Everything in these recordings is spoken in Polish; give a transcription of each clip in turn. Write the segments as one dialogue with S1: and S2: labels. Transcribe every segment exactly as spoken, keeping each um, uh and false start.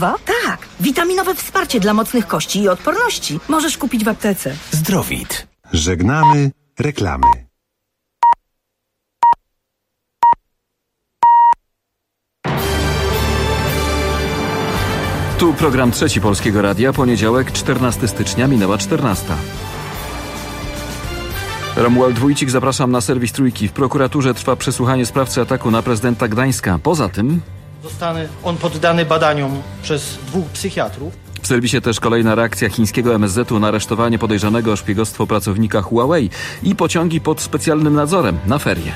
S1: dwa?
S2: Tak, witaminowe wsparcie dla mocnych kości i odporności. Możesz kupić w aptece.
S3: Zdrowit. Żegnamy reklamy.
S4: Tu program Trzeci Polskiego Radia, poniedziałek, czternastego stycznia, minęła czternasta. Romuald Wójcik, zapraszam na serwis Trójki. W prokuraturze trwa przesłuchanie sprawcy ataku na prezydenta Gdańska. Poza tym
S5: zostanie on poddany badaniom przez dwóch psychiatrów.
S4: W serwisie też kolejna reakcja chińskiego M S Z u na aresztowanie podejrzanego o szpiegostwo pracownika Huawei i pociągi pod specjalnym nadzorem na ferie.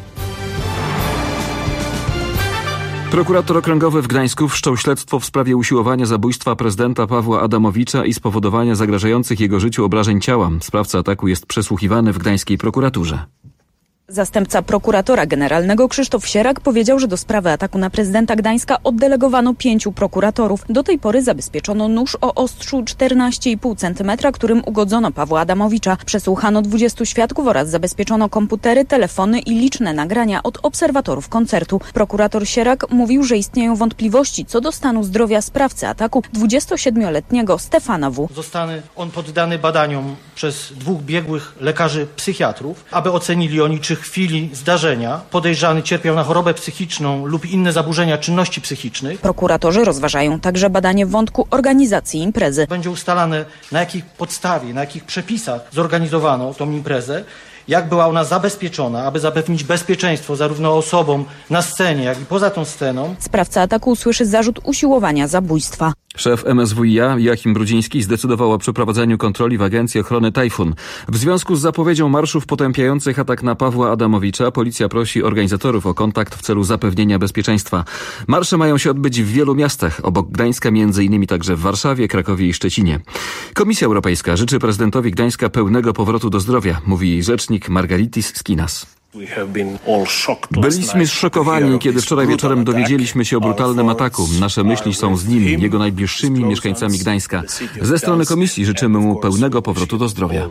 S4: Prokurator okręgowy w Gdańsku wszczął śledztwo w sprawie usiłowania zabójstwa prezydenta Pawła Adamowicza i spowodowania zagrażających jego życiu obrażeń ciała. Sprawca ataku jest przesłuchiwany w gdańskiej prokuraturze.
S6: Zastępca prokuratora generalnego Krzysztof Sierak powiedział, że do sprawy ataku na prezydenta Gdańska oddelegowano pięciu prokuratorów. Do tej pory zabezpieczono nóż o ostrzu czternaście i pół centymetra, którym ugodzono Pawła Adamowicza. Przesłuchano dwudziestu świadków oraz zabezpieczono komputery, telefony i liczne nagrania od obserwatorów koncertu. Prokurator Sierak mówił, że istnieją wątpliwości co do stanu zdrowia sprawcy ataku dwudziestosiedmioletniego Stefana W.
S5: Zostanie on poddany badaniom przez dwóch biegłych lekarzy psychiatrów, aby ocenili oni, czy w chwili zdarzenia podejrzany cierpiał na chorobę psychiczną lub inne zaburzenia czynności psychicznych.
S6: Prokuratorzy rozważają także badanie wątku organizacji imprezy.
S5: Będzie ustalane, na jakiej podstawie, na jakich przepisach zorganizowano tą imprezę, jak była ona zabezpieczona, aby zapewnić bezpieczeństwo zarówno osobom na scenie, jak i poza tą sceną.
S6: Sprawca ataku usłyszy zarzut usiłowania zabójstwa.
S4: Szef M S W i A Joachim Brudziński zdecydował o przeprowadzeniu kontroli w Agencji Ochrony Tajfun. W związku z zapowiedzią marszów potępiających atak na Pawła Adamowicza policja prosi organizatorów o kontakt w celu zapewnienia bezpieczeństwa. Marsze mają się odbyć w wielu miastach, obok Gdańska między innymi także w Warszawie, Krakowie i Szczecinie. Komisja Europejska życzy prezydentowi Gdańska pełnego powrotu do zdrowia, mówi rzecznik Margaritis Skinas. Byliśmy zszokowani, kiedy wczoraj wieczorem dowiedzieliśmy się o brutalnym ataku. Nasze myśli są z nim, jego najbliższymi mieszkańcami Gdańska. Ze strony Komisji życzymy mu pełnego powrotu do zdrowia.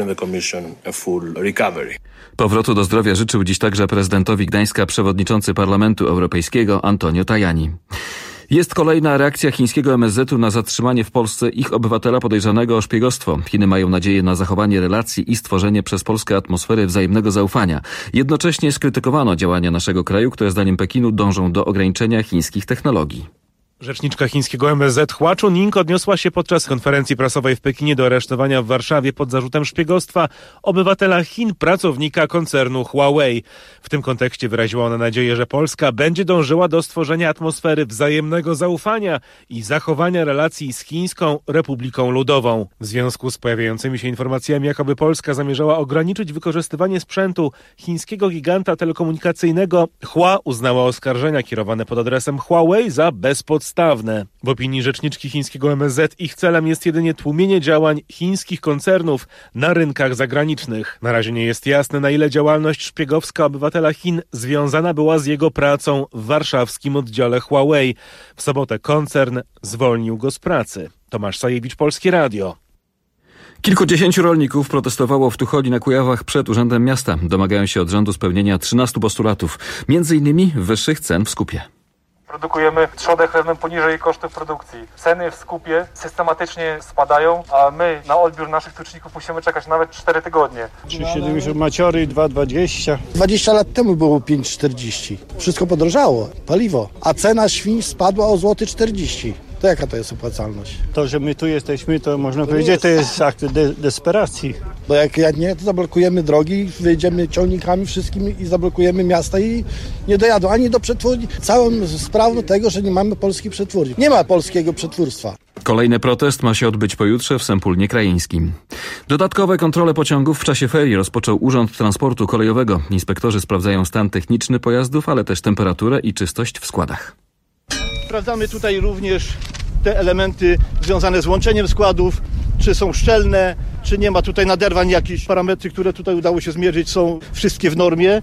S4: Powrotu do zdrowia życzył dziś także prezydentowi Gdańska przewodniczący Parlamentu Europejskiego Antonio Tajani. Jest kolejna reakcja chińskiego M S Z u na zatrzymanie w Polsce ich obywatela podejrzanego o szpiegostwo. Chiny mają nadzieję na zachowanie relacji i stworzenie przez Polskę atmosfery wzajemnego zaufania. Jednocześnie skrytykowano działania naszego kraju, które zdaniem Pekinu dążą do ograniczenia chińskich technologii.
S7: Rzeczniczka chińskiego M S Z Hua Chunying odniosła się podczas konferencji prasowej w Pekinie do aresztowania w Warszawie pod zarzutem szpiegostwa obywatela Chin, pracownika koncernu Huawei. W tym kontekście wyraziła ona nadzieję, że Polska będzie dążyła do stworzenia atmosfery wzajemnego zaufania i zachowania relacji z Chińską Republiką Ludową. W związku z pojawiającymi się informacjami, jakoby Polska zamierzała ograniczyć wykorzystywanie sprzętu chińskiego giganta telekomunikacyjnego, Hua uznała oskarżenia kierowane pod adresem Huawei za bezpodstawne. W opinii rzeczniczki chińskiego M S Z ich celem jest jedynie tłumienie działań chińskich koncernów na rynkach zagranicznych. Na razie nie jest jasne, na ile działalność szpiegowska obywatela Chin związana była z jego pracą w warszawskim oddziale Huawei. W sobotę koncern zwolnił go z pracy. Tomasz Sajewicz, Polskie Radio.
S4: Kilkudziesięciu rolników protestowało w Tucholi na Kujawach przed Urzędem Miasta. Domagają się od rządu spełnienia trzynastu postulatów, między innymi wyższych cen w skupie.
S8: Produkujemy trzodę chlewną poniżej kosztów produkcji. Ceny w skupie systematycznie spadają, a my na odbiór naszych tuczników musimy czekać nawet cztery tygodnie.
S9: trzy siedemdziesiąt maciory, dwa dwadzieścia.
S10: dwadzieścia lat temu było pięć czterdzieści. Wszystko podrożało, paliwo, a cena świń spadła o złoty czterdzieści. To jaka to jest opłacalność?
S9: To, że my tu jesteśmy, to można to powiedzieć, jest. To jest akt de- desperacji.
S10: Bo jak, jak nie, to zablokujemy drogi, wyjedziemy ciągnikami wszystkimi i zablokujemy miasta i nie dojadą ani do przetwórni. Całą sprawą tego, że nie mamy polskich przetwórni. Nie ma polskiego przetwórstwa.
S4: Kolejny protest ma się odbyć pojutrze w Sępólnie Krajeńskim. Dodatkowe kontrole pociągów w czasie ferii rozpoczął Urząd Transportu Kolejowego. Inspektorzy sprawdzają stan techniczny pojazdów, ale też temperaturę i czystość w składach.
S9: Sprawdzamy tutaj również te elementy związane z łączeniem składów, czy są szczelne, czy nie ma tutaj naderwań. Jakieś parametry, które tutaj udało się zmierzyć, są wszystkie w normie.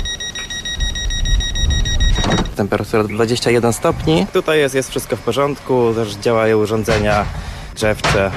S11: Temperatura dwadzieścia jeden stopni. Tutaj jest, jest wszystko w porządku, też działają urządzenia grzewcze.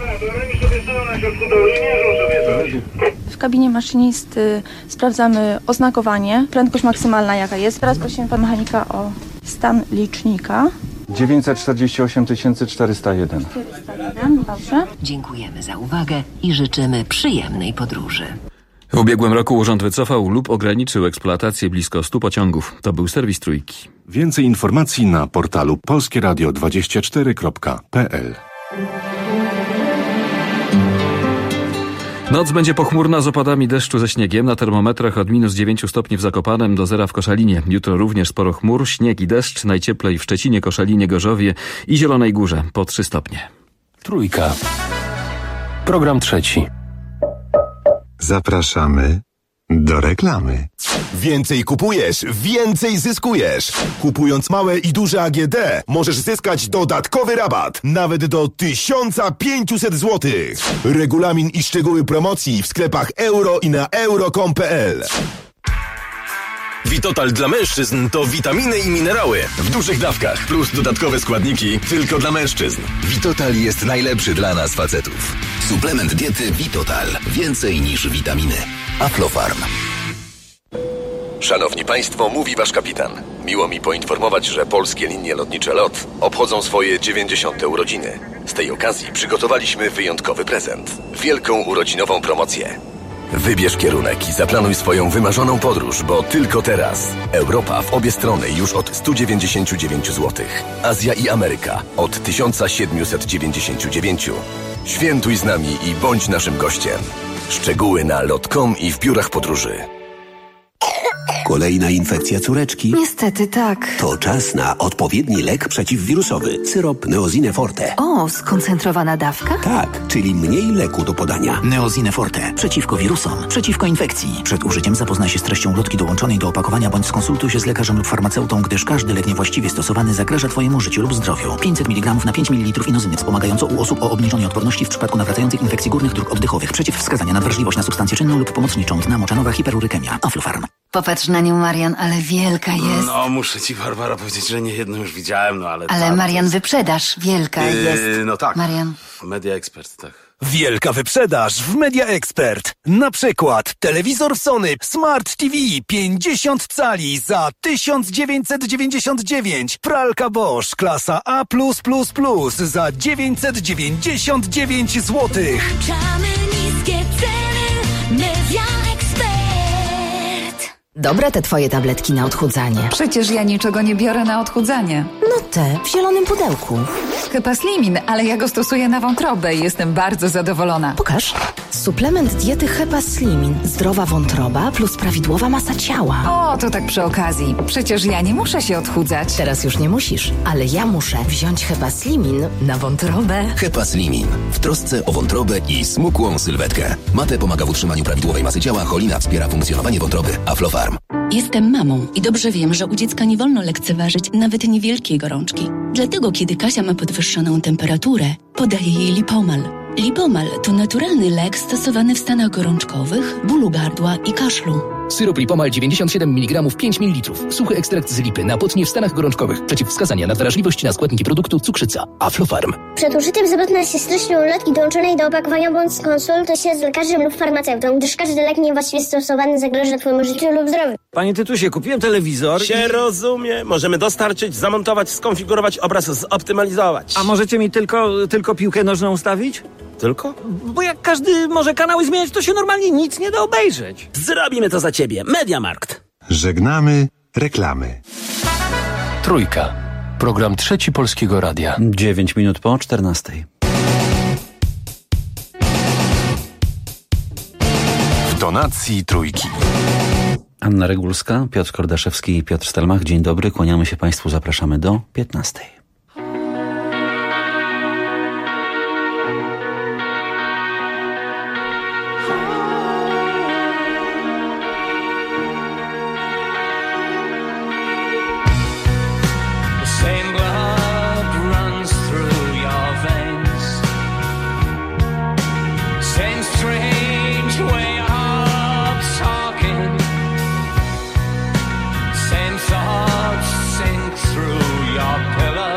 S12: W kabinie maszynisty sprawdzamy oznakowanie, prędkość maksymalna jaka jest. Teraz prosimy pana mechanika o stan licznika.
S1: dziewięćset czterdzieści osiem tysięcy czterysta jeden.
S12: Dobrze.
S13: Dziękujemy za uwagę i życzymy przyjemnej podróży.
S4: W ubiegłym roku urząd wycofał lub ograniczył eksploatację blisko stu pociągów. To był serwis Trójki.
S3: Więcej informacji na portalu polskie radio dwadzieścia cztery kropka p l.
S4: Noc będzie pochmurna z opadami deszczu ze śniegiem. Na termometrach od minus dziewięciu stopni w Zakopanem do zera w Koszalinie. Jutro również sporo chmur, śnieg i deszcz. Najcieplej w Szczecinie, Koszalinie, Gorzowie i Zielonej Górze po trzy stopnie.
S14: Trójka. Program trzeci.
S3: Zapraszamy do reklamy.
S15: Więcej kupujesz, więcej zyskujesz. Kupując małe i duże A G D możesz zyskać dodatkowy rabat, nawet do tysiąc pięćset złotych. Regulamin i szczegóły promocji w sklepach euro i na euro kropka com kropka p l.
S16: Vitotal dla mężczyzn to witaminy i minerały w dużych dawkach plus dodatkowe składniki tylko dla mężczyzn.
S17: Vitotal jest najlepszy dla nas facetów. Suplement diety Vitotal. Więcej niż witaminy. Aflofarm.
S16: Szanowni Państwo, mówi Wasz kapitan. Miło mi poinformować, że polskie linie lotnicze LOT obchodzą swoje dziewięćdziesiąte urodziny. Z tej okazji przygotowaliśmy wyjątkowy prezent. Wielką urodzinową promocję. Wybierz kierunek i zaplanuj swoją wymarzoną podróż, bo tylko teraz. Europa w obie strony już od stu dziewięćdziesięciu dziewięciu złotych. Azja i Ameryka od tysiąc siedemset dziewięćdziesiąt dziewięć. Świętuj z nami i bądź naszym gościem. Szczegóły na lot kropka com i w biurach podróży.
S17: Kolejna infekcja córeczki?
S18: Niestety tak.
S17: To czas na odpowiedni lek przeciwwirusowy. Syrop Neosine Forte.
S18: O, skoncentrowana dawka?
S17: Tak, czyli mniej leku do podania.
S19: Neosine Forte. Przeciwko wirusom, przeciwko infekcji. Przed użyciem zapoznaj się z treścią ulotki dołączonej do opakowania bądź skonsultuj się z lekarzem lub farmaceutą, gdyż każdy lek niewłaściwie stosowany zagraża Twojemu życiu lub zdrowiu. pięćset miligramów na pięć mililitrów inozyny wspomagająco u osób o obniżonej odporności w przypadku nawracających infekcji górnych dróg oddechowych. Przeciwwskazania na wrażliwość na substancję czynną lub pomocniczą. Dna moczanowa, hiperurykemia. Aflofarm.
S18: Popatrz na nią, Marian, ale wielka jest.
S20: No, muszę ci, Barbara, powiedzieć, że nie jedną już widziałem, no ale...
S18: Ale
S20: ta,
S18: Marian,
S20: jest...
S18: wyprzedaż, wielka
S20: yy,
S18: jest.
S20: No tak.
S18: Marian.
S20: Media Expert, tak.
S21: Wielka wyprzedaż w Media Expert. Na przykład telewizor Sony Smart T V pięćdziesiąt cali za tysiąc dziewięćset dziewięćdziesiąt dziewięć. Pralka Bosch klasa A plus plus plus za dziewięćset dziewięćdziesiąt dziewięć złotych.
S22: Niskie ceny. Media Expert.
S18: Dobre te twoje tabletki na odchudzanie.
S23: Przecież ja niczego nie biorę na odchudzanie.
S18: No te, w zielonym pudełku.
S23: Hepaslimin, ale ja go stosuję na wątrobę i jestem bardzo zadowolona.
S18: Pokaż. Suplement diety Hepaslimin. Zdrowa wątroba plus prawidłowa masa ciała.
S23: O, to tak przy okazji. Przecież ja nie muszę się odchudzać.
S18: Teraz już nie musisz, ale ja muszę wziąć Hepaslimin na wątrobę.
S17: Hepaslimin. W trosce o wątrobę i smukłą sylwetkę. Mate pomaga w utrzymaniu prawidłowej masy ciała, cholina wspiera funkcjonowanie wątroby. Aflofarm.
S24: Jestem mamą i dobrze wiem, że u dziecka nie wolno lekceważyć nawet niewielkiej gorączki. Dlatego, kiedy Kasia ma podwyższoną temperaturę, podaję jej Lipomal. Lipomal to naturalny lek stosowany w stanach gorączkowych, bólu gardła i kaszlu.
S25: Syrop Lipomal dziewięćdziesiąt siedem miligramów pięć mililitrów. Suchy ekstrakt z lipy na potnie w stanach gorączkowych. Przeciwwskazania na wrażliwość na składniki produktu cukrzyca. Aflofarm.
S26: Przed użyciem zapoznaj się z treścią ulotki dołączonej do opakowania bądź skonsultuj się z lekarzem lub farmaceutą, gdyż każdy lek niewłaściwie stosowany zagraża Twojemu życiu lub zdrowiu.
S27: Panie Tytusie, kupiłem telewizor
S20: Się
S27: i...
S20: rozumie. Możemy dostarczyć, zamontować, skonfigurować obraz, zoptymalizować.
S27: A możecie mi tylko, tylko piłkę nożną ustawić?
S20: Tylko?
S27: Bo jak każdy może kanały zmieniać, to się normalnie nic nie da obejrzeć.
S20: Zrobimy to za ciebie. Mediamarkt.
S3: Żegnamy reklamy.
S14: Trójka. Program trzeci Polskiego Radia.
S28: Dziewięć minut po czternastej.
S3: W tonacji trójki.
S28: Anna Regulska, Piotr Kordaszewski i Piotr Stelmach. Dzień dobry, kłaniamy się Państwu, zapraszamy do piętnastej.
S22: Thoughts sink through your pillow.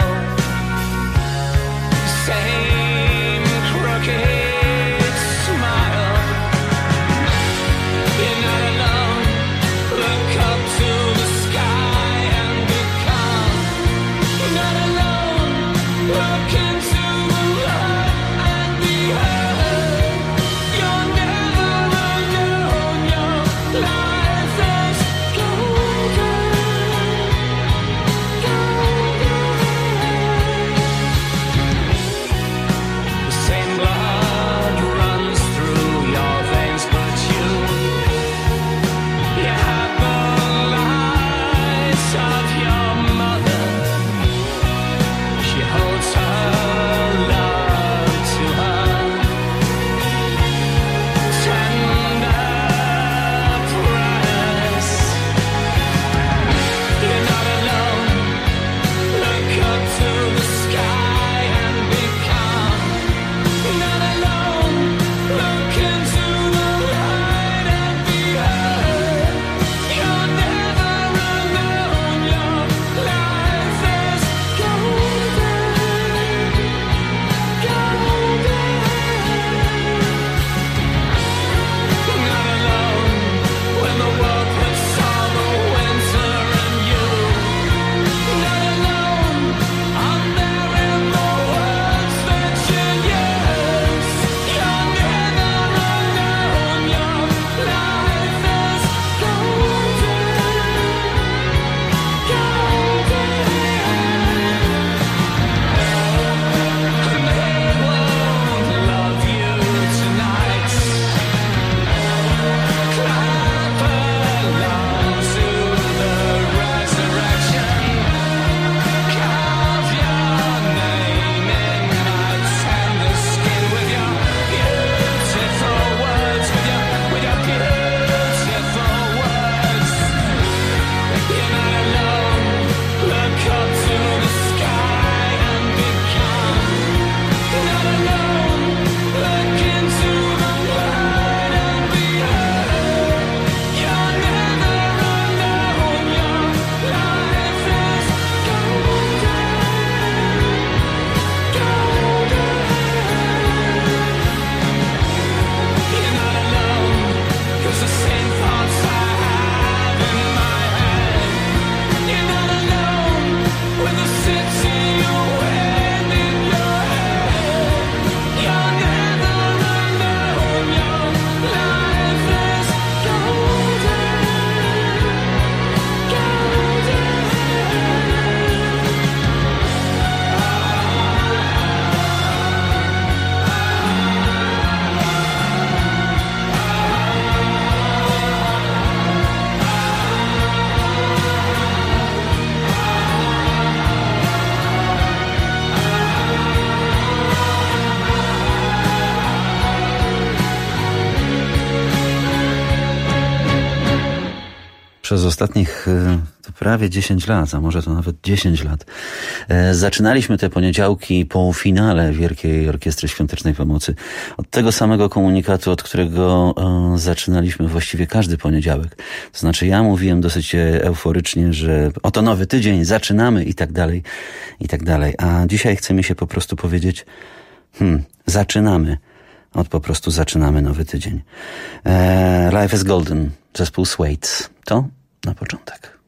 S28: Przez ostatnich e, to prawie dziesięć lat, a może to nawet dziesięć lat, e, zaczynaliśmy te poniedziałki po finale Wielkiej Orkiestry Świątecznej Pomocy. Od tego samego komunikatu, od którego e, zaczynaliśmy właściwie każdy poniedziałek. To znaczy ja mówiłem dosyć euforycznie, że oto nowy tydzień, zaczynamy i tak dalej, i tak dalej. A dzisiaj chce mi się po prostu powiedzieć, hmm, zaczynamy. Od po prostu zaczynamy nowy tydzień. E, Life is Golden, zespół Swaits. To na początek.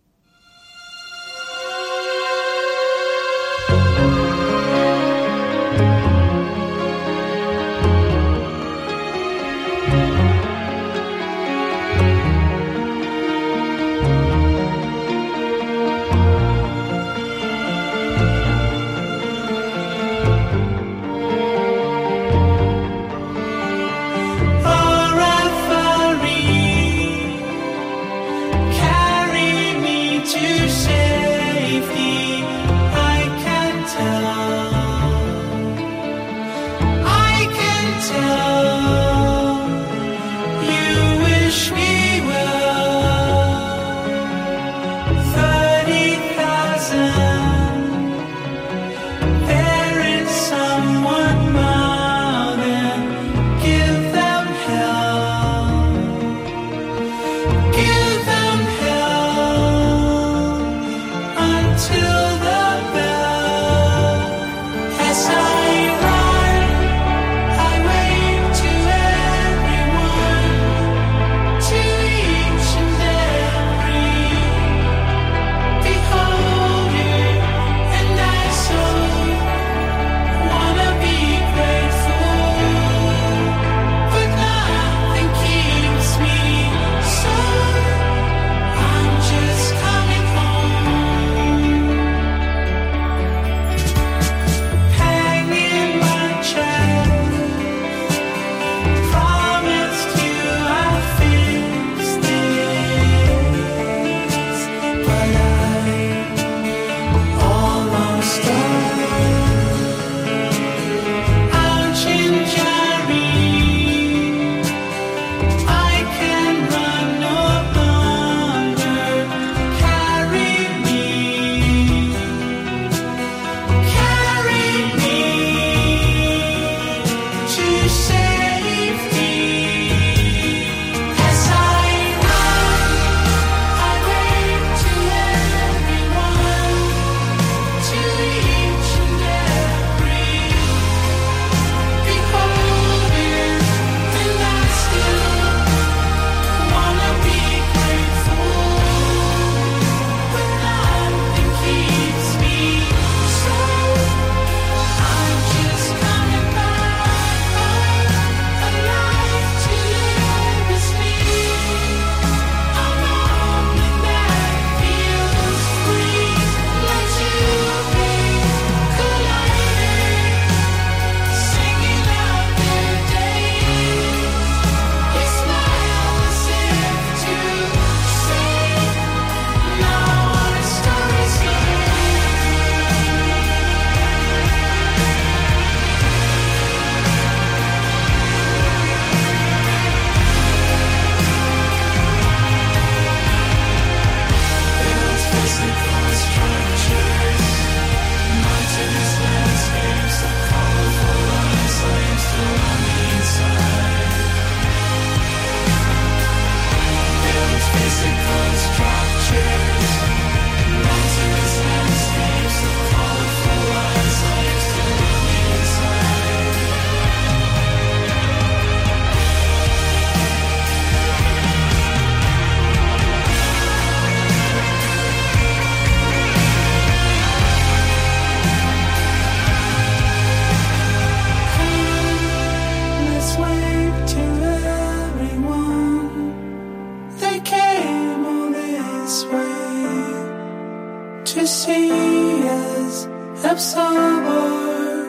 S2: to see us absorb our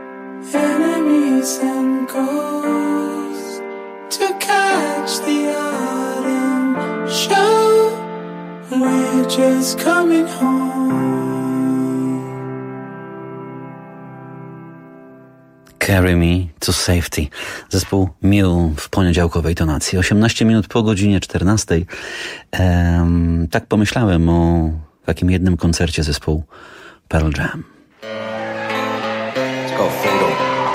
S2: enemies and goals, to catch the autumn show. We're just coming home.
S28: Carry Me to Safety. Zespół Mule w poniedziałkowej tonacji. osiemnaście minut po godzinie czternastej. Ehm, tak pomyślałem o takim jednym koncercie zespołu Pearl Jam.
S1: Let's go, Fatal.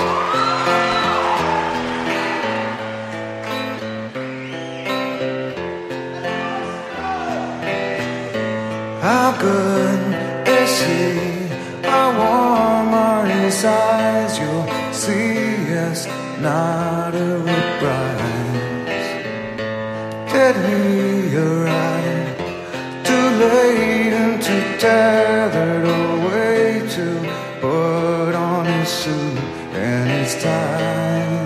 S2: How good is he? How warm are his eyes? You'll see us not a reprise. Did he arrive too late and too tethered away to put on his suit and his tie?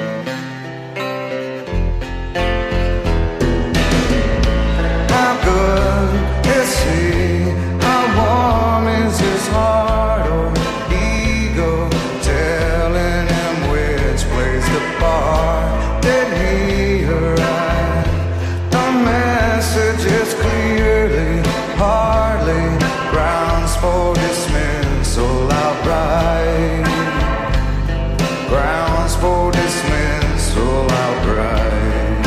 S2: How good is he? How warm is his heart or ego telling him which plays the part? Did he arrive? The message is clearly hardly grounds for dismissal outright. Grounds for dismissal outright.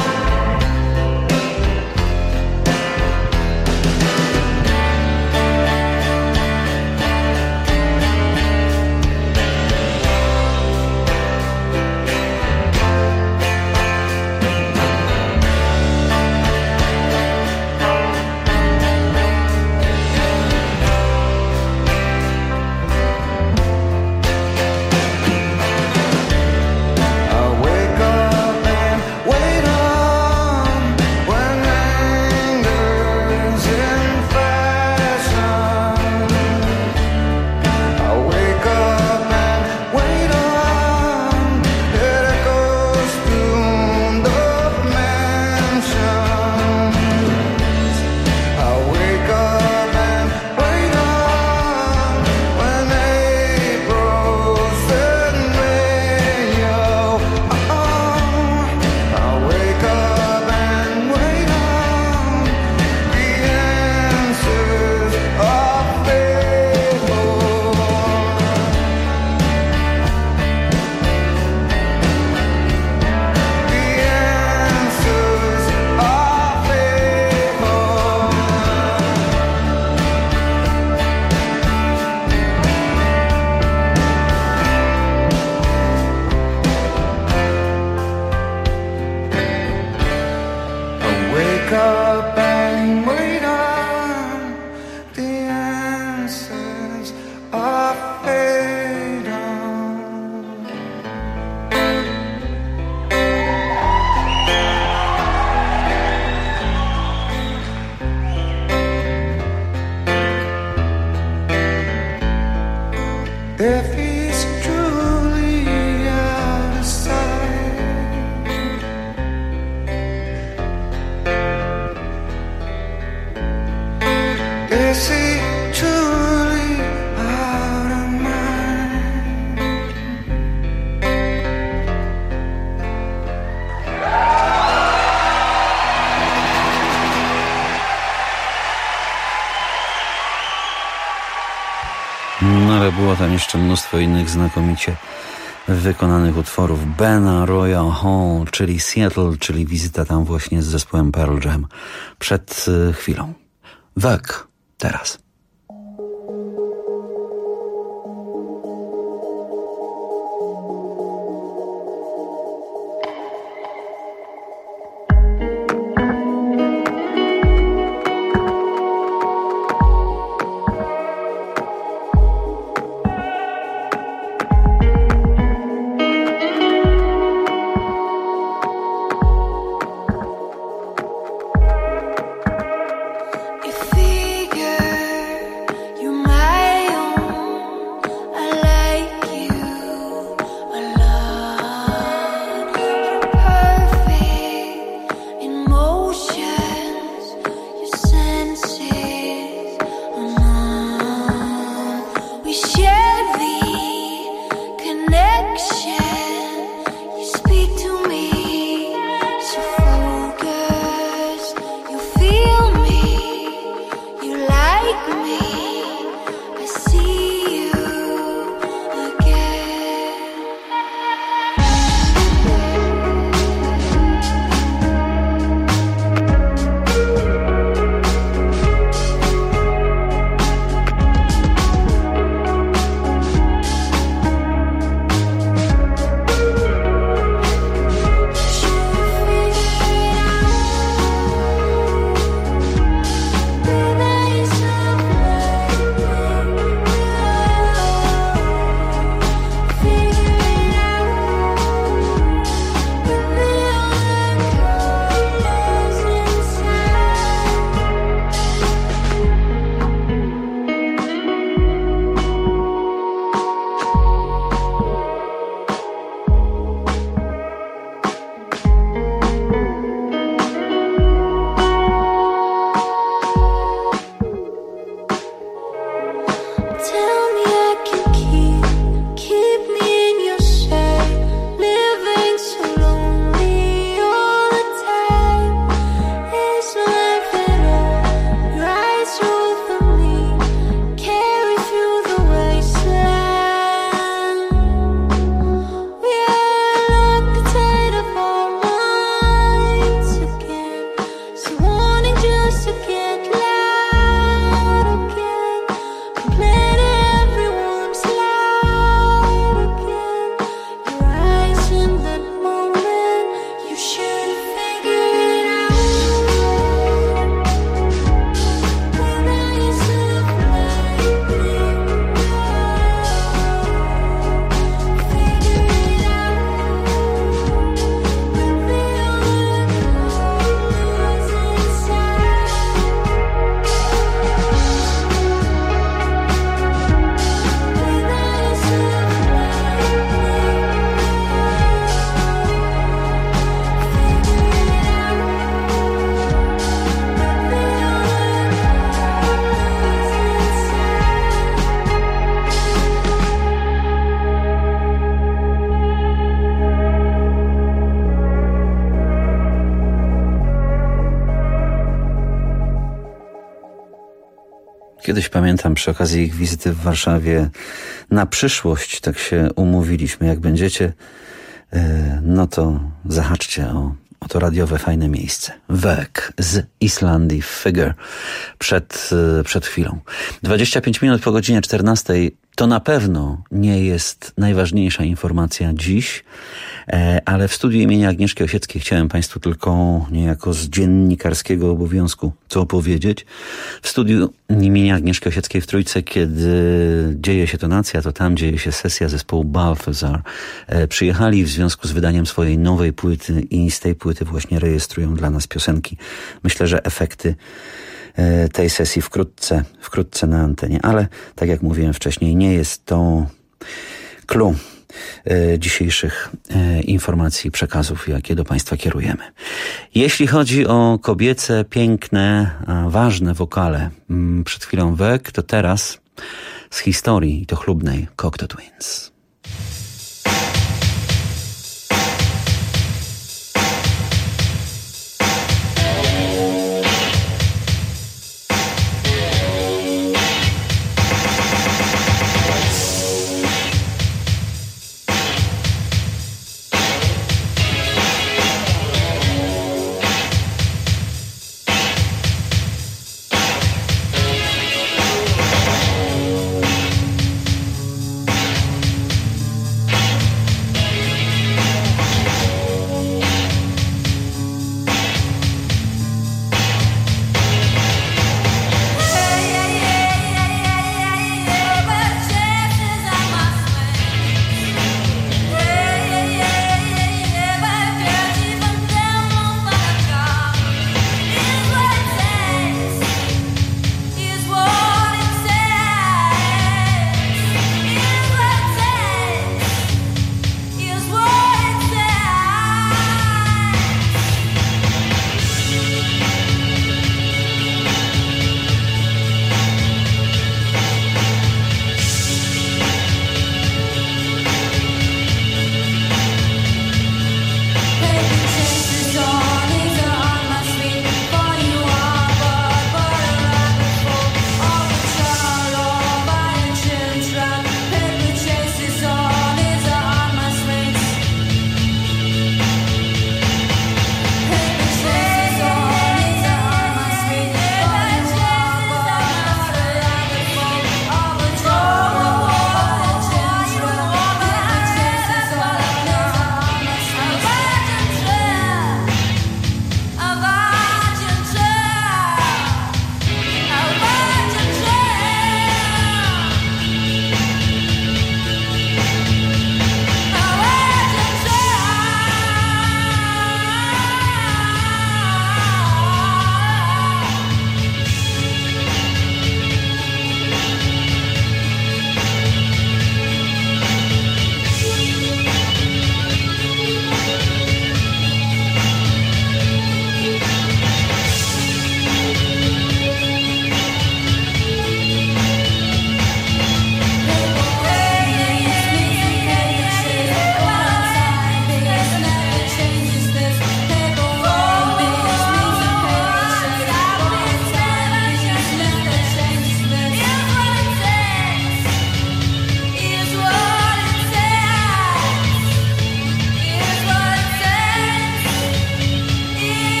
S2: If he's truly out of sight, is he truly out of mind?
S28: No ale było tam jeszcze mnóstwo innych znakomicie wykonanych utworów. Bena Royal Hall, czyli Seattle, czyli wizyta tam właśnie z zespołem Pearl Jam przed y, chwilą. Vogue teraz.
S2: You figure
S28: Kiedyś pamiętam przy okazji ich wizyty w Warszawie na przyszłość, tak się umówiliśmy. Jak będziecie, no to zahaczcie o, o to radiowe fajne miejsce. Wek z Islandii Figure przed, przed chwilą. dwadzieścia pięć minut po godzinie czternastej. To na pewno nie jest najważniejsza informacja dziś, ale w studiu imienia Agnieszki Osieckiej chciałem Państwu tylko niejako z dziennikarskiego obowiązku co opowiedzieć. W studiu imienia Agnieszki Osieckiej w Trójce, kiedy dzieje się tonacja, to tam dzieje się sesja zespołu Balthazar. Przyjechali w związku z wydaniem swojej nowej płyty i z tej płyty właśnie rejestrują dla nas piosenki. Myślę, że efekty tej sesji wkrótce, wkrótce na antenie, ale tak jak mówiłem wcześniej, nie jest to clue dzisiejszych informacji, przekazów, jakie do Państwa kierujemy. Jeśli chodzi o kobiece, piękne, ważne wokale, przed chwilą Wek, to teraz z historii, i to chlubnej, Cocteau Twins.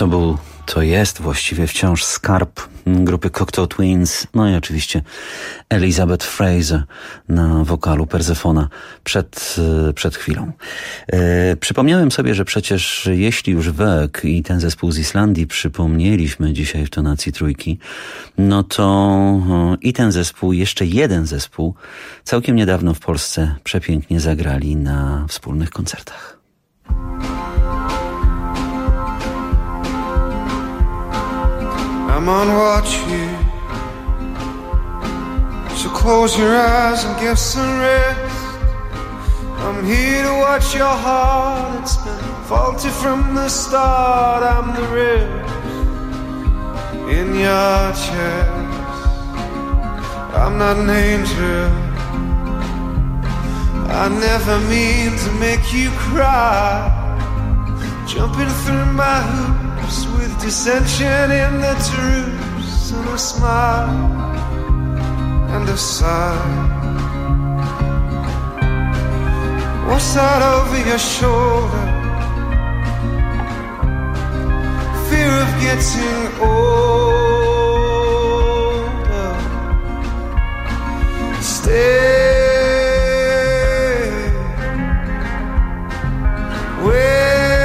S28: To był, to jest właściwie wciąż skarb grupy Cocteau Twins, no i oczywiście Elizabeth Fraser na wokalu Persefona przed, przed chwilą. E, przypomniałem sobie, że przecież jeśli już Weg i ten zespół z Islandii przypomnieliśmy dzisiaj w tonacji trójki, no to o, i ten zespół, jeszcze jeden zespół całkiem niedawno w Polsce przepięknie zagrali na wspólnych koncertach.
S2: I'm on watch here, so close your eyes and get some rest. I'm here to watch your heart, it's been faulty from the start. I'm the ribs in your chest. I'm not an angel, I never mean to make you cry. Jumping through my hoops with dissension in the truths, and a smile and a sigh. What's that over your shoulder? Fear of getting older. Stay with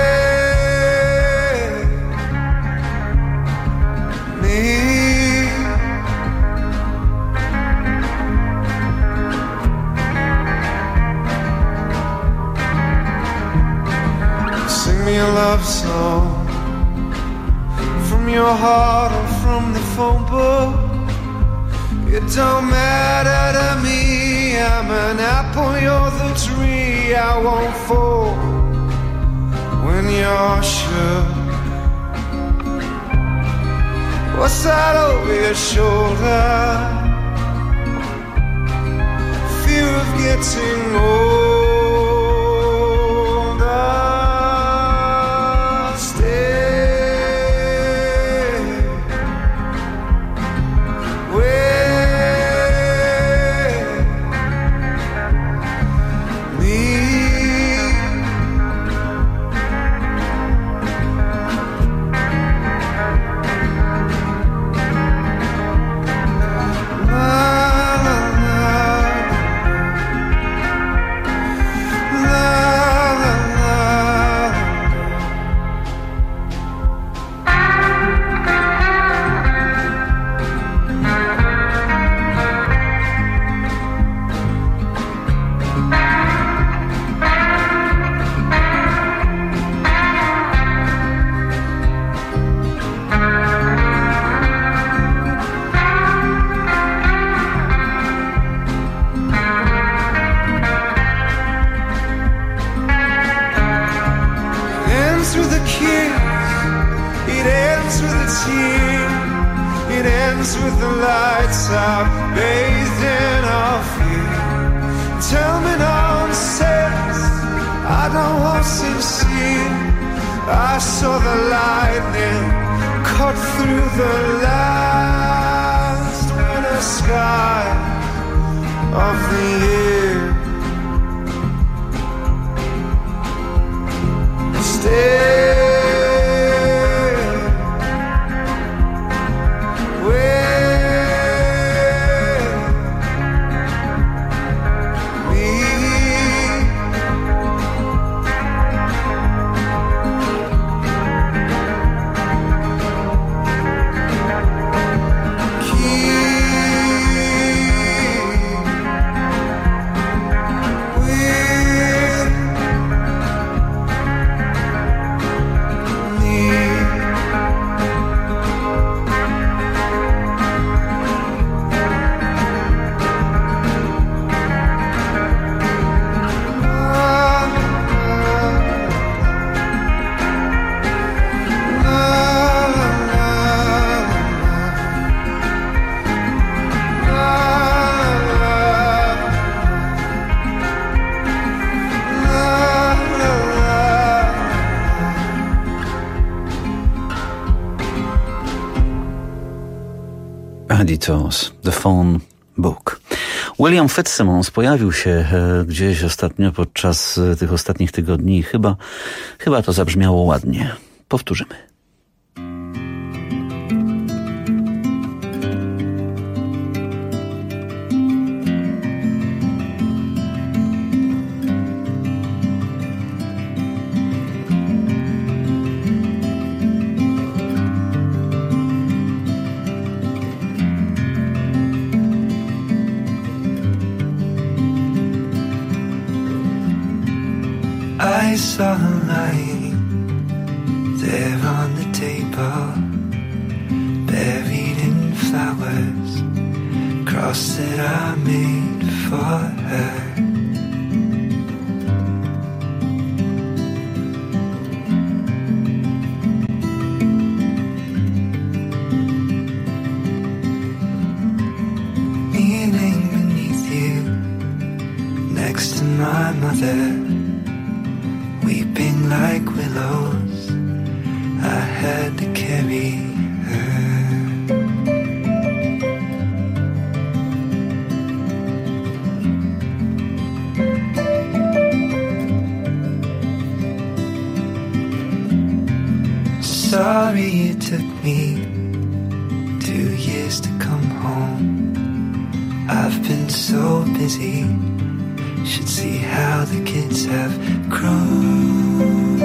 S2: a love song from your heart or from the phone book. It don't matter to me, I'm an apple, you're the tree. I won't fall when you're shook. What's that over your shoulder? Fear of getting old.
S28: Editors, The Phone Book. William Fitzsimmons pojawił się e, gdzieś ostatnio podczas e, tych ostatnich tygodni i chyba, chyba to zabrzmiało ładnie. Powtórzymy.
S2: saw a line there on the table, buried in flowers, cross that I made for her. Kneeling beneath you, next to my mother, weeping like willows, I had to carry her. Sorry it took me two years to come home. I've been so busy, should see how the kids have grown.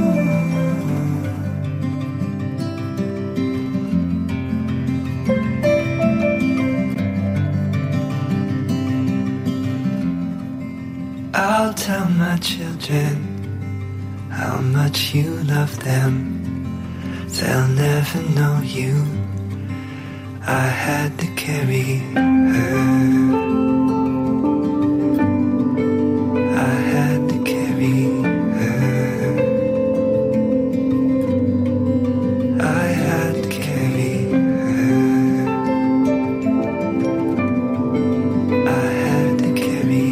S2: I'll tell my children how much you love them. They'll never know you. I had to carry her. I had to carry her. I had to carry her. I had to carry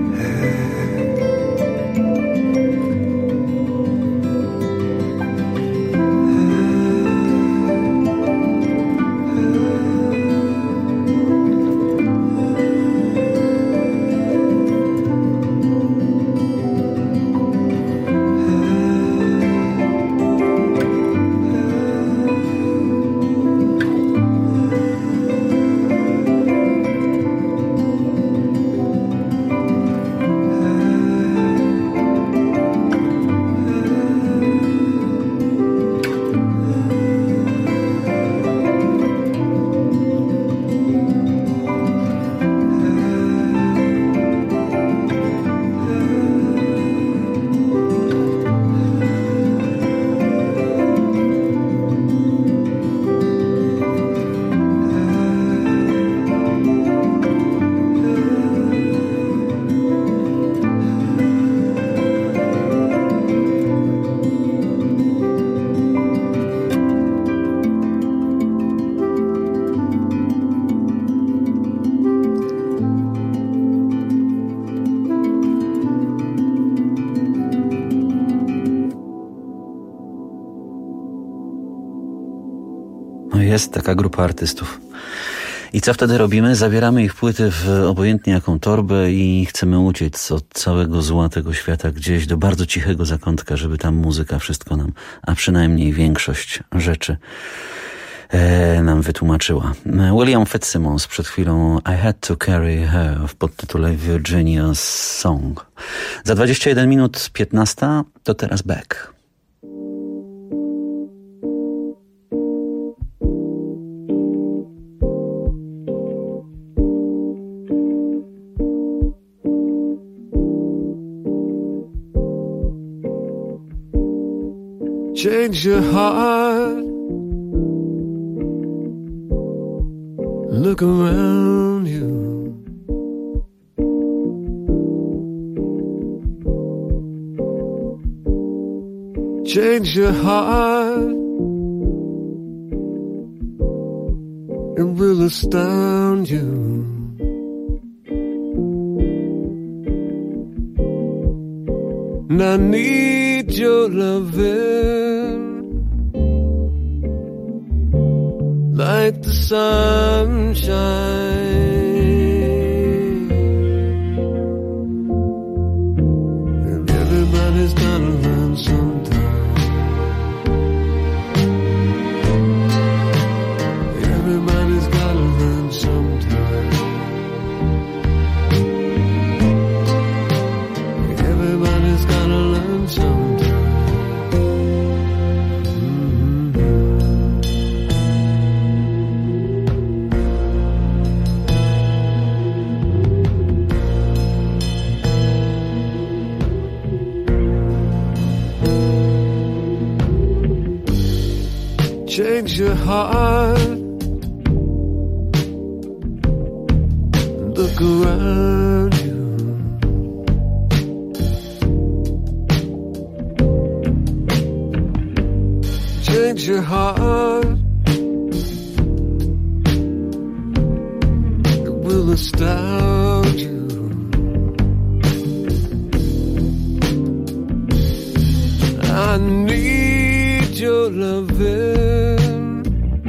S28: Jest taka grupa artystów. I co wtedy robimy? Zabieramy ich płyty w obojętnie jaką torbę i chcemy uciec od całego zła tego świata gdzieś do bardzo cichego zakątka, żeby tam muzyka wszystko nam, a przynajmniej większość rzeczy e, nam wytłumaczyła. William Fitzsimmons przed chwilą I Had to Carry Her w podtytule Virginia's Song. Za dwadzieścia jeden minut piętnasta to teraz Beck.
S2: Change your heart. Look around you. Change your heart. It will astound you. And I need your loving like the sunshine. And everybody's gotta learn sometime. Everybody's gotta learn sometime. Everybody's gotta learn sometime. Mm-hmm. change your heart. Look around you. Change your heart. It will astound you. I need your loving,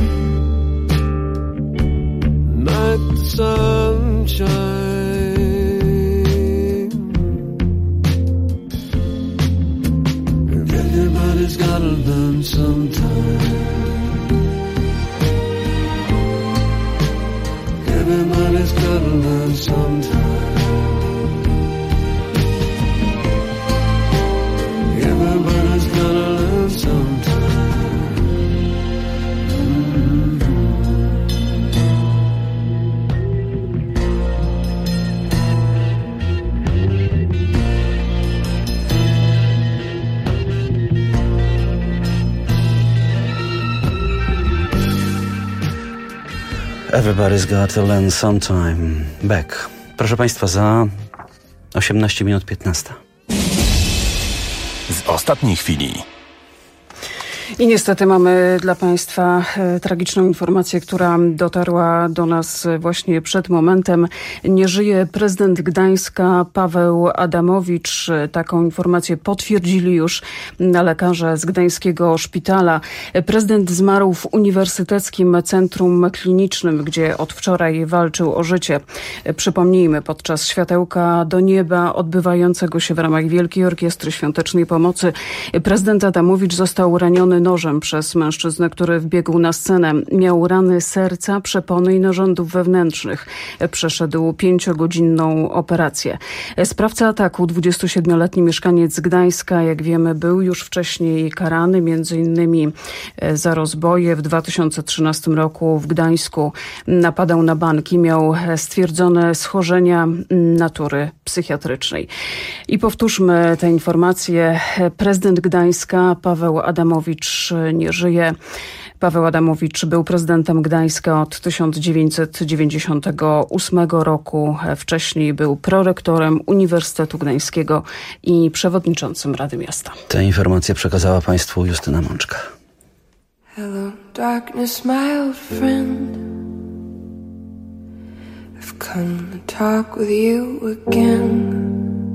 S2: night sunshine. Everybody's gotta learn sometime. Everybody's gotta learn sometime. Everybody's gotta learn sometime. Mm-hmm.
S28: Everybody's got to learn sometime. Back. Proszę Państwa, za osiemnaście minut piętnaście.
S14: Z ostatniej chwili.
S1: I niestety mamy dla Państwa e, tragiczną informację, która dotarła do nas właśnie przed momentem. Nie żyje prezydent Gdańska Paweł Adamowicz. Taką informację potwierdzili już lekarze z gdańskiego szpitala. Prezydent zmarł w Uniwersyteckim Centrum Klinicznym, gdzie od wczoraj walczył o życie. Przypomnijmy, podczas Światełka do Nieba odbywającego się w ramach Wielkiej Orkiestry Świątecznej Pomocy prezydent Adamowicz został raniony nożem przez mężczyznę, który wbiegł na scenę. Miał rany serca, przepony i narządów wewnętrznych. Przeszedł pięciogodzinną operację. Sprawca ataku, dwudziestosiedmioletni mieszkaniec Gdańska, jak wiemy, był już wcześniej karany, między innymi za rozboje. W dwa tysiące trzynastym roku w Gdańsku napadał na banki, miał stwierdzone schorzenia natury psychiatrycznej. I powtórzmy tę informację. Prezydent Gdańska Paweł Adamowicz nie żyje. Paweł Adamowicz był prezydentem Gdańska od tysiąc dziewięćset dziewięćdziesiątego ósmego roku. Wcześniej był prorektorem Uniwersytetu Gdańskiego i przewodniczącym Rady Miasta.
S28: Tę informację przekazała Państwu Justyna Mączka.
S2: Hello, darkness, my old friend. I've come to talk with you again.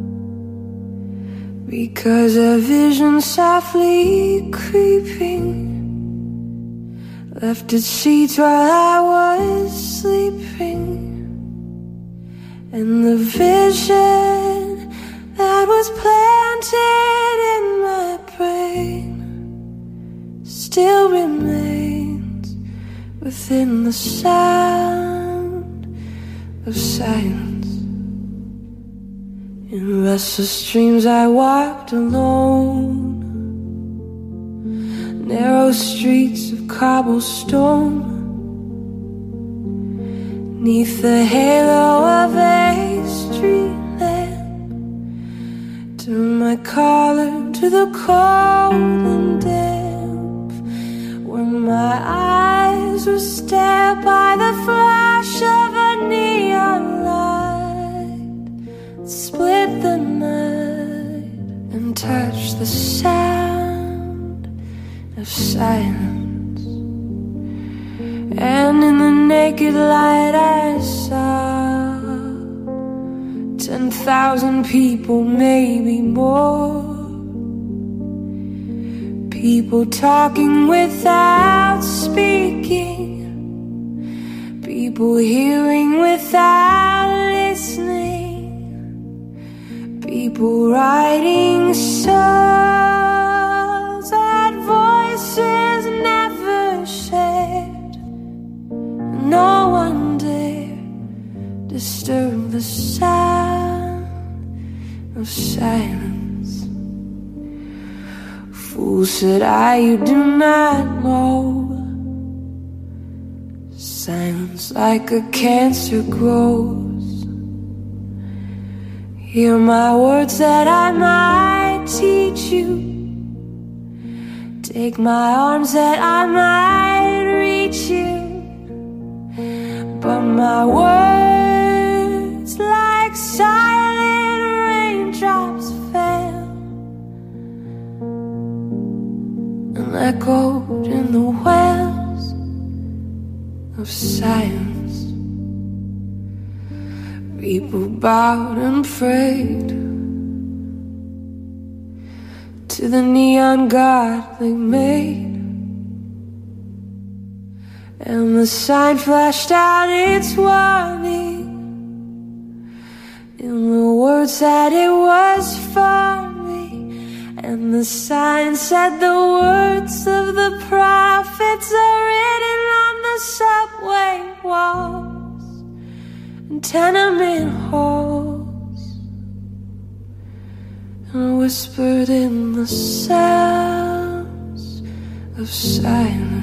S2: Because a vision softly creeping left its seeds while I was sleeping. And the vision that was planted in my brain still remains within the sound of silence. In restless dreams I walked alone, narrow streets of cobblestone, neath the halo of a street lamp. Turned my collar to the cold and damp, when my eyes were stared by the flash of a neon light, split the night and touched the sound of silence. And in the naked light I saw ten thousand people, maybe more. People talking without speaking, people hearing without listening, people writing songs that voices never shared. No one dare disturb the sound of silence. Fool, said I, you do not know. Silence like a cancer grows. Hear my words that I might teach you.
S5: Take my arms that I might reach you, but my words like silent raindrops fell and echoed in the wells of silence. People bowed and prayed to the neon god they made, and the sign flashed out its warning in the words that it was for me. And the sign said the words of the prophets are written on the subway walls and tenement halls, and whispered in the sounds of silence.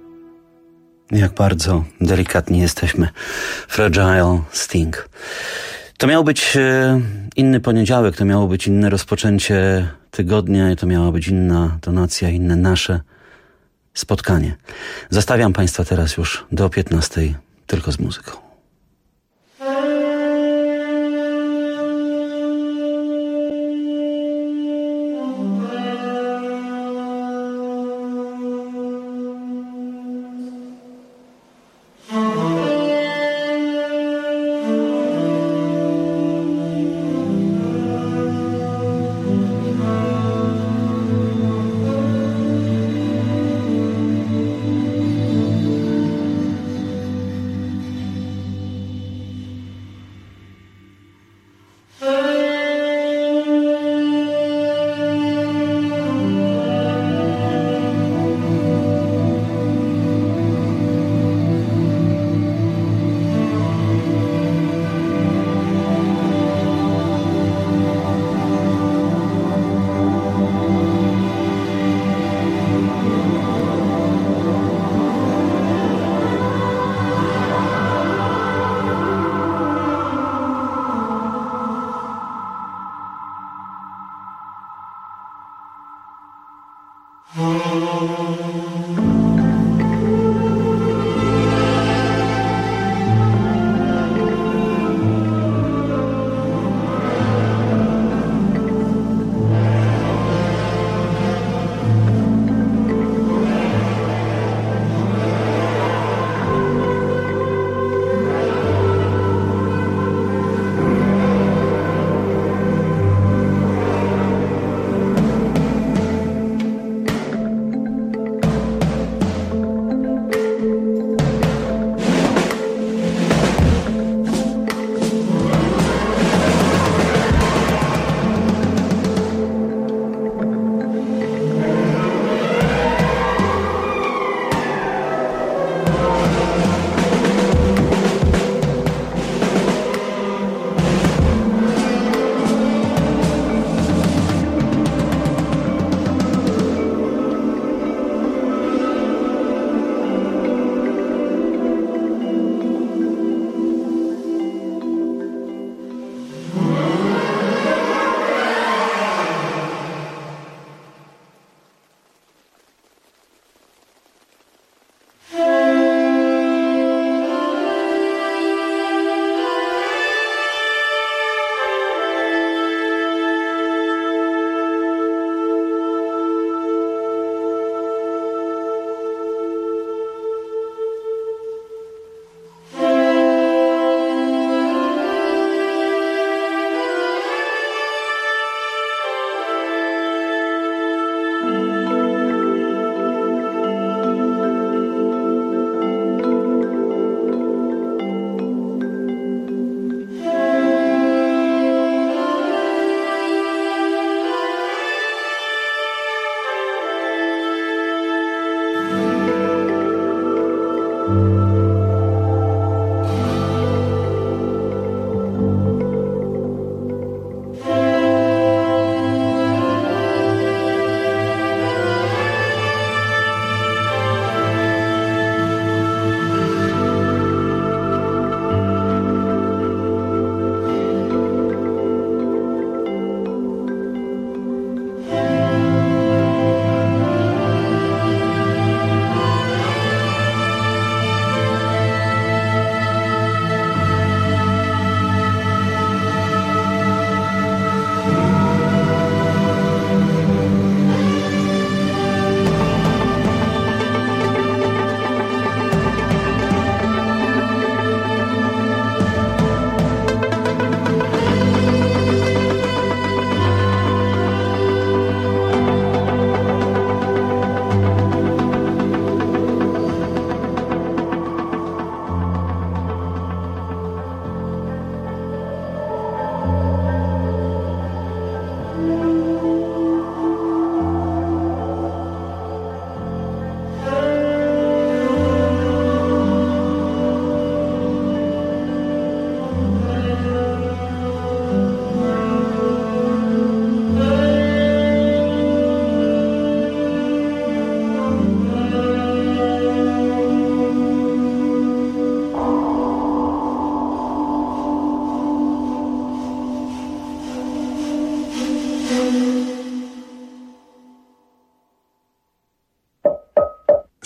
S28: Jak bardzo delikatni jesteśmy. Fragile Sting. To miał być e, inny poniedziałek, to miało być inne rozpoczęcie tygodnia i to miała być inna tonacja, inne nasze spotkanie. Zostawiam Państwa teraz już do piętnastej tylko z muzyką.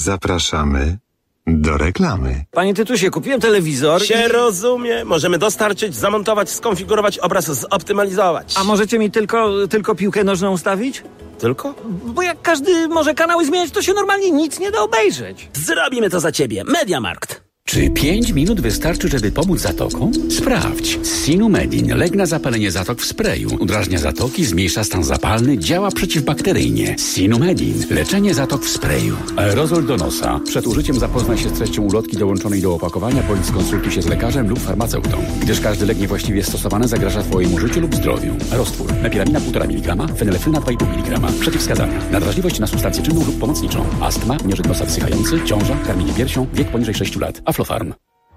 S3: Zapraszamy do reklamy.
S27: Panie Tytusie, kupiłem telewizor
S20: Się
S27: i...
S20: rozumie. Możemy dostarczyć, zamontować, skonfigurować obraz, zoptymalizować.
S27: A możecie mi tylko, tylko piłkę nożną ustawić?
S20: Tylko?
S27: Bo jak każdy może kanały zmieniać, to się normalnie nic nie da obejrzeć. Zrobimy to za ciebie. Mediamarkt.
S6: Czy pięć minut wystarczy, żeby pomóc zatokom? Sprawdź. Sinumedin. Lek na zapalenie zatok w sprayu. Udrażnia zatoki, zmniejsza stan zapalny, działa przeciwbakteryjnie. Sinumedin. Leczenie zatok w sprayu. Aerozol do nosa. Przed użyciem zapoznaj się z treścią ulotki dołączonej do opakowania bądź skonsultuj się z lekarzem lub farmaceutą, gdyż każdy lek niewłaściwie stosowany zagraża Twojemu życiu lub zdrowiu. Roztwór. Mepiramina półtora miligrama, fenylefryna dwa i pół miligrama. Przeciwwskazania. Nadwrażliwość na substancję czynną lub pomocniczą. Astma, nieżyt nosa wsychający, ciąża, karmienie piersią, wiek poniżej sześciu lat. Aflofarm.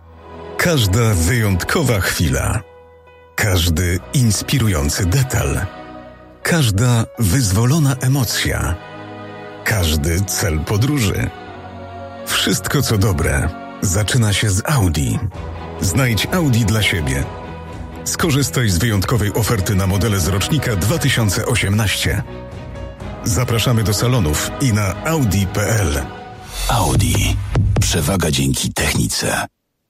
S7: Każda wyjątkowa chwila. Każdy inspirujący detal. Każda wyzwolona emocja. Każdy cel podróży. Wszystko co dobre zaczyna się z Audi. Znajdź Audi dla siebie. Skorzystaj z wyjątkowej oferty na modele z rocznika dwa tysiące osiemnaście. Zapraszamy do salonów i na audi kropka p l.
S8: Audi. Przewaga dzięki technice.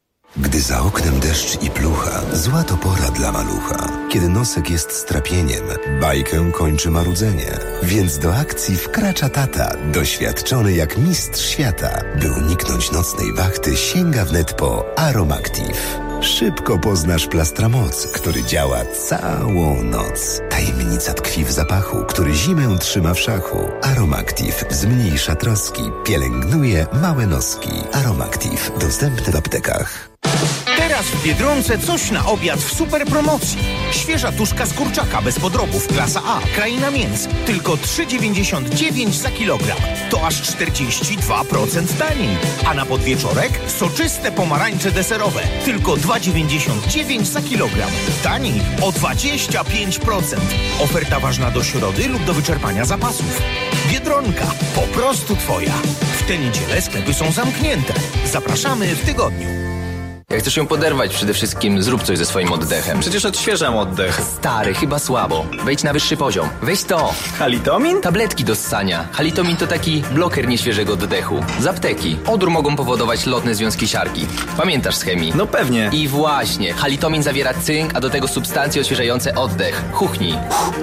S9: Gdy za oknem deszcz i plucha, zła to pora dla malucha. Kiedy nosek jest strapieniem, bajkę kończy marudzenie. Więc do akcji wkracza tata, doświadczony jak mistrz świata. By uniknąć nocnej wachty, sięga wnet po Aromactive. Szybko poznasz Plastramoc, który działa całą noc. Tajemnica tkwi w zapachu, który zimę trzyma w szachu. Aromactive zmniejsza troski, pielęgnuje małe noski. Aromactive dostępny w aptekach.
S10: Teraz w Biedronce coś na obiad w super promocji. Świeża tuszka z kurczaka bez podrobów, klasa A, kraina mięs. Tylko trzy dziewięćdziesiąt dziewięć za kilogram. To aż czterdzieści dwa procent taniej. A na podwieczorek soczyste pomarańcze deserowe. Tylko dwa dziewięćdziesiąt dziewięć za kilogram. Taniej o dwadzieścia pięć procent. Oferta ważna do środy lub do wyczerpania zapasów. Biedronka, po prostu twoja. W tę niedzielę sklepy są zamknięte. Zapraszamy w tygodniu.
S11: Jak chcesz ją poderwać, przede wszystkim zrób coś ze swoim oddechem. Przecież odświeżam oddech. Stary, chyba słabo. Wejdź na wyższy poziom. Weź to.
S27: Halitomin?
S11: Tabletki do ssania. Halitomin to taki bloker nieświeżego oddechu. Z apteki. Odór mogą powodować lotne związki siarki. Pamiętasz z chemii?
S27: No pewnie.
S11: I właśnie. Halitomin zawiera cynk, a do tego substancje odświeżające oddech. Chuchnij.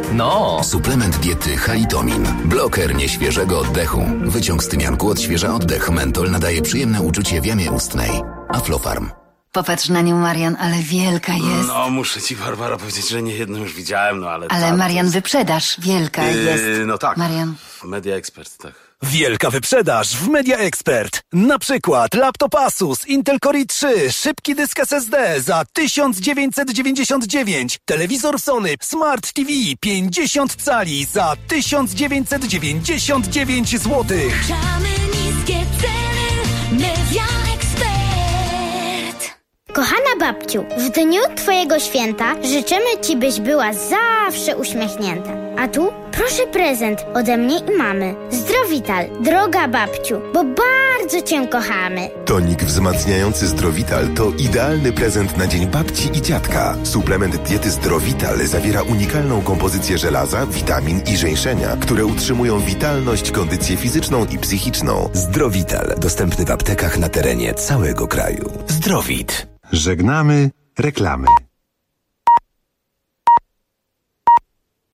S11: No.
S17: Suplement diety Halitomin. Bloker nieświeżego oddechu. Wyciąg z tymianku odświeża oddech. Mentol nadaje przyjemne uczucie w jamie ustnej. Aflofarm.
S12: Popatrz na nią, Marian, ale wielka jest.
S13: No, muszę ci, Barbara, powiedzieć, że nie jedną już widziałem, no ale...
S12: Ale
S13: ta,
S12: Marian,
S13: jest...
S12: wyprzedaż, wielka
S13: yy,
S12: jest.
S13: No tak.
S12: Marian.
S13: Media Expert, tak.
S21: Wielka wyprzedaż w Media Expert. Na przykład laptop Asus Intel Core i trzy, szybki dysk S S D za tysiąc dziewięćset dziewięćdziesiąt dziewięć, telewizor Sony Smart T V pięćdziesiąt cali za tysiąc dziewięćset dziewięćdziesiąt dziewięć złotych.
S22: Mamy niskie ceny, Media Expert.
S26: Kochana babciu, w dniu twojego święta życzymy ci, byś była zawsze uśmiechnięta. A tu proszę prezent ode mnie i mamy. Zdrowital, droga babciu, bo bardzo cię kochamy.
S15: Tonik wzmacniający Zdrowital to idealny prezent na dzień babci i dziadka. Suplement diety Zdrowital zawiera unikalną kompozycję żelaza, witamin i żeńszenia, które utrzymują witalność, kondycję fizyczną i psychiczną. Zdrowital, dostępny w aptekach na terenie całego kraju. Zdrowit.
S3: Żegnamy reklamy.